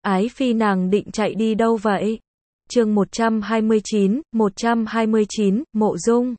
Ái Phi nàng định chạy đi đâu vậy? Chương 129, Mộ Dung.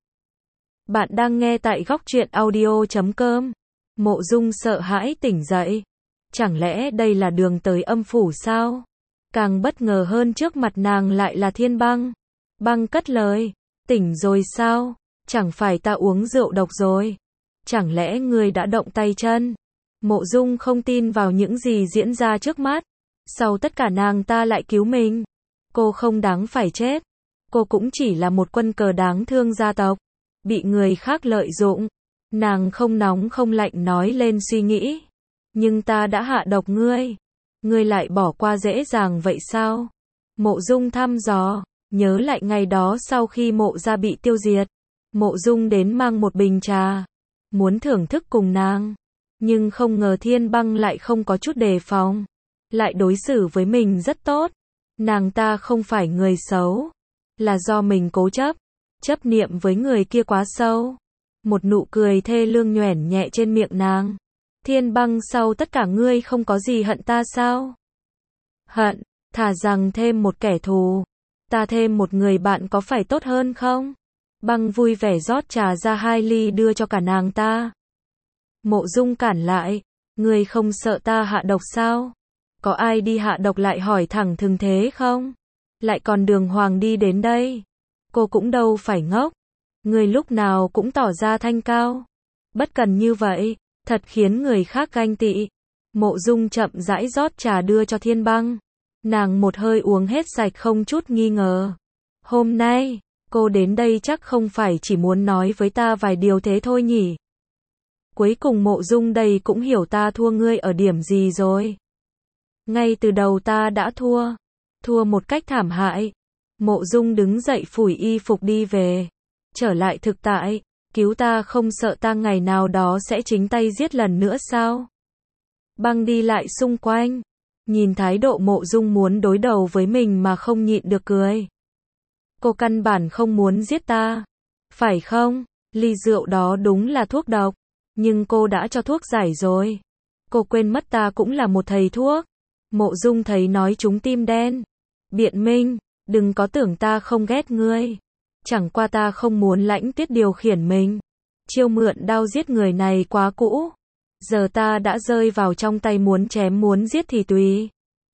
Bạn đang nghe tại góc truyện audio.com. Mộ Dung sợ hãi tỉnh dậy. Chẳng lẽ đây là đường tới âm phủ sao? Càng bất ngờ hơn trước mặt nàng lại là Thiên Băng. Băng cất lời, tỉnh rồi sao? Chẳng phải ta uống rượu độc rồi? Chẳng lẽ ngươi đã động tay chân? Mộ Dung không tin vào những gì diễn ra trước mắt. Sau tất cả nàng ta lại cứu mình. Cô không đáng phải chết. Cô cũng chỉ là một quân cờ đáng thương gia tộc. Bị người khác lợi dụng. Nàng không nóng không lạnh nói lên suy nghĩ. Nhưng ta đã hạ độc ngươi. Ngươi lại bỏ qua dễ dàng vậy sao? Mộ Dung thăm dò. Nhớ lại ngày đó sau khi mộ gia bị tiêu diệt. Mộ Dung đến mang một bình trà. Muốn thưởng thức cùng nàng. Nhưng không ngờ Thiên Băng lại không có chút đề phòng. Lại đối xử với mình rất tốt. Nàng ta không phải người xấu. Là do mình cố chấp. Chấp niệm với người kia quá sâu. Một nụ cười thê lương nhoẻn nhẹ trên miệng nàng. Thiên Băng, sau tất cả ngươi không có gì hận ta sao? Hận, thà rằng thêm một kẻ thù. Ta thêm một người bạn có phải tốt hơn không? Băng vui vẻ rót trà ra 2 ly đưa cho cả nàng ta. Mộ Dung cản lại. Ngươi không sợ ta hạ độc sao? Có ai đi hạ độc lại hỏi thẳng thừng thế không? Lại còn đường hoàng đi đến đây. Cô cũng đâu phải ngốc. Người lúc nào cũng tỏ ra thanh cao. Bất cần như vậy, thật khiến người khác ganh tị. Mộ Dung chậm rãi rót trà đưa cho Thiên Băng. Nàng một hơi uống hết sạch không chút nghi ngờ. Hôm nay, cô đến đây chắc không phải chỉ muốn nói với ta vài điều thế thôi nhỉ? Cuối cùng Mộ Dung đây cũng hiểu ta thua ngươi ở điểm gì rồi. Ngay từ đầu ta đã thua. Thua một cách thảm hại. Mộ Dung đứng dậy phủi y phục đi về. Trở lại thực tại. Cứu ta, không sợ ta ngày nào đó sẽ chính tay giết lần nữa sao? Băng đi lại xung quanh. Nhìn thái độ Mộ Dung muốn đối đầu với mình mà không nhịn được cười. Cô căn bản không muốn giết ta. Phải không? Ly rượu đó đúng là thuốc độc. Nhưng cô đã cho thuốc giải rồi. Cô quên mất ta cũng là một thầy thuốc. Mộ Dung thấy nói trúng tim đen. Biện minh, đừng có tưởng ta không ghét ngươi. Chẳng qua ta không muốn Lãnh Tuyết điều khiển mình. Chiêu mượn đao giết người này quá cũ. Giờ ta đã rơi vào trong tay muốn chém muốn giết thì tùy.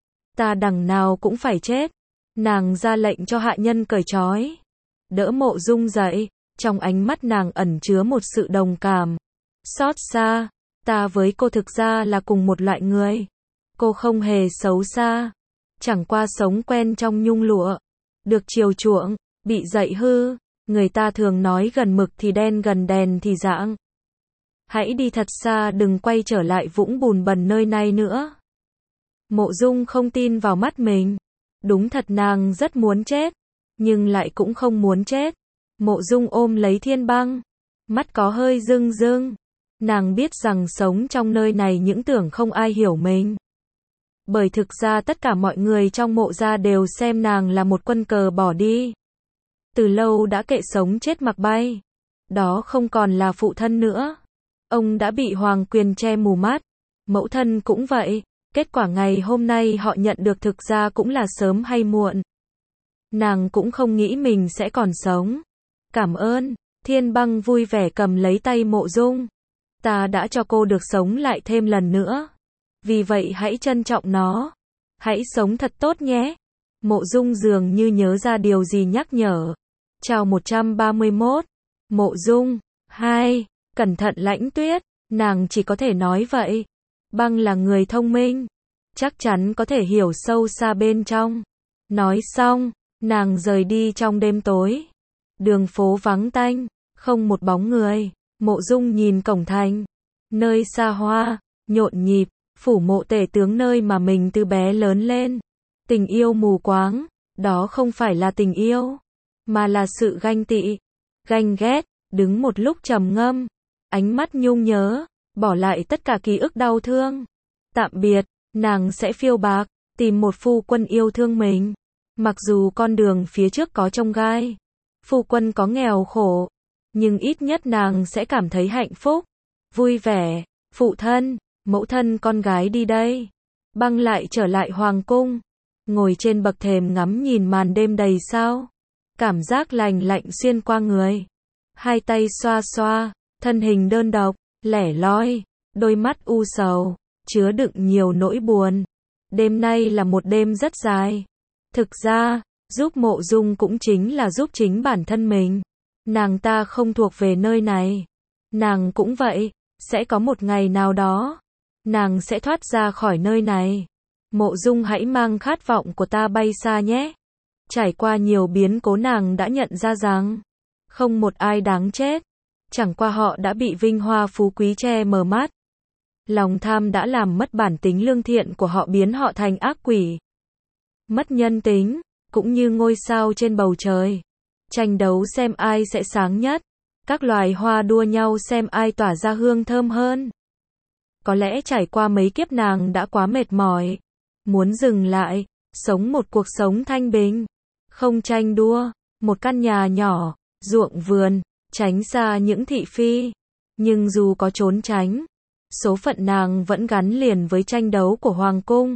Ta đằng nào cũng phải chết. Nàng ra lệnh cho hạ nhân cởi trói. Đỡ Mộ Dung dậy. Trong ánh mắt nàng ẩn chứa một sự đồng cảm. Xót xa. Ta với cô thực ra là cùng một loại người. Cô không hề xấu xa. Chẳng qua sống quen trong nhung lụa. Được chiều chuộng, bị dạy hư. Người ta thường nói gần mực thì đen gần đèn thì rạng. Hãy đi thật xa, đừng quay trở lại vũng bùn bẩn nơi này nữa. Mộ Dung không tin vào mắt mình. Đúng thật nàng rất muốn chết. Nhưng lại cũng không muốn chết. Mộ Dung ôm lấy Thiên Băng. Mắt có hơi rưng rưng. Nàng biết rằng sống trong nơi này những tưởng không ai hiểu mình. Bởi thực ra tất cả mọi người trong mộ gia đều xem nàng là một quân cờ bỏ đi. Từ lâu đã kệ sống chết mặc bay. Đó không còn là phụ thân nữa. Ông đã bị hoàng quyền che mù mắt. Mẫu thân cũng vậy. Kết quả ngày hôm nay họ nhận được thực ra cũng là sớm hay muộn. Nàng cũng không nghĩ mình sẽ còn sống. Cảm ơn. Thiên Băng vui vẻ cầm lấy tay Mộ Dung. Ta đã cho cô được sống lại thêm lần nữa. Vì vậy hãy trân trọng nó. Hãy sống thật tốt nhé. Mộ Dung dường như nhớ ra điều gì nhắc nhở. Chào 131. Mộ Dung. 2. Cẩn thận Lãnh Tuyết. Nàng chỉ có thể nói vậy. Băng là người thông minh. Chắc chắn có thể hiểu sâu xa bên trong. Nói xong, nàng rời đi trong đêm tối. Đường phố vắng tanh. Không một bóng người. Mộ Dung nhìn cổng thành. Nơi xa hoa, nhộn nhịp. Phủ mộ tể tướng nơi mà mình từ bé lớn lên. Tình yêu mù quáng. Đó không phải là tình yêu. Mà là sự ganh tị. Ganh ghét. Đứng một lúc trầm ngâm. Ánh mắt nhung nhớ. Bỏ lại tất cả ký ức đau thương. Tạm biệt. Nàng sẽ phiêu bạc. Tìm một phu quân yêu thương mình. Mặc dù con đường phía trước có chông gai. Phu quân có nghèo khổ. Nhưng ít nhất nàng sẽ cảm thấy hạnh phúc. Vui vẻ. Phụ thân. Mẫu thân, con gái đi đây. băng lại trở lại hoàng cung, ngồi trên bậc thềm ngắm nhìn màn đêm đầy sao. Cảm giác lành lạnh xuyên qua người. Hai tay xoa xoa, thân hình đơn độc, lẻ loi, đôi mắt u sầu, chứa đựng nhiều nỗi buồn. Đêm nay là một đêm rất dài. Thực ra, giúp Mộ Dung cũng chính là giúp chính bản thân mình. Nàng ta không thuộc về nơi này. Nàng cũng vậy, sẽ có một ngày nào đó, nàng sẽ thoát ra khỏi nơi này. Mộ Dung hãy mang khát vọng của ta bay xa nhé. Trải qua nhiều biến cố nàng đã nhận ra rằng, không một ai đáng chết. Chẳng qua họ đã bị vinh hoa phú quý che mờ mắt. Lòng tham đã làm mất bản tính lương thiện của họ, biến họ thành ác quỷ. Mất nhân tính, cũng như ngôi sao trên bầu trời. Tranh đấu xem ai sẽ sáng nhất. Các loài hoa đua nhau xem ai tỏa ra hương thơm hơn. Có lẽ trải qua mấy kiếp nàng đã quá mệt mỏi. Muốn dừng lại, sống một cuộc sống thanh bình. Không tranh đua, một căn nhà nhỏ, ruộng vườn, tránh xa những thị phi. Nhưng dù có trốn tránh, số phận nàng vẫn gắn liền với tranh đấu của hoàng cung.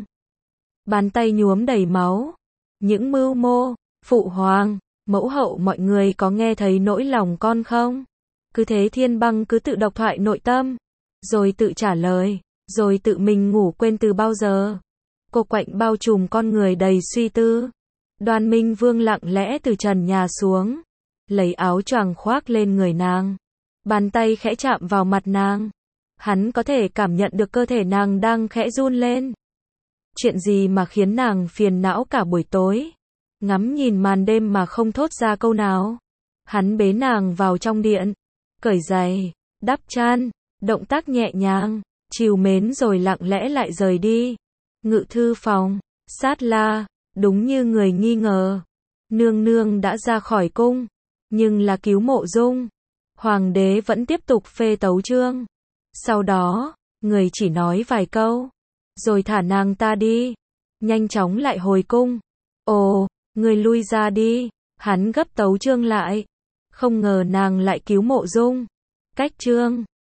Bàn tay nhuốm đầy máu. Những mưu mô, phụ hoàng, mẫu hậu, mọi người có nghe thấy nỗi lòng con không? Cứ thế Thiên Băng cứ tự độc thoại nội tâm, rồi tự trả lời, rồi tự mình ngủ quên từ bao giờ. Cô quạnh bao trùm con người đầy suy tư. Đoan Minh Vương lặng lẽ từ trần nhà xuống, lấy áo choàng khoác lên người nàng. Bàn tay khẽ chạm vào mặt nàng. Hắn có thể cảm nhận được cơ thể nàng đang khẽ run lên. Chuyện gì mà khiến nàng phiền não cả buổi tối? Ngắm nhìn màn đêm mà không thốt ra câu nào. Hắn bế nàng vào trong điện, cởi giày, đắp chăn, động tác nhẹ nhàng, trìu mến rồi lặng lẽ lại rời đi. Ngự thư phòng, Sát La, đúng như người nghi ngờ. Nương nương đã ra khỏi cung, nhưng là cứu Mộ Dung. Hoàng đế vẫn tiếp tục phê tấu chương. Sau đó, người chỉ nói vài câu, rồi thả nàng ta đi. Nhanh chóng lại hồi cung. Ồ, người lui ra đi. Hắn gấp tấu chương lại. Không ngờ nàng lại cứu Mộ Dung. Cách chương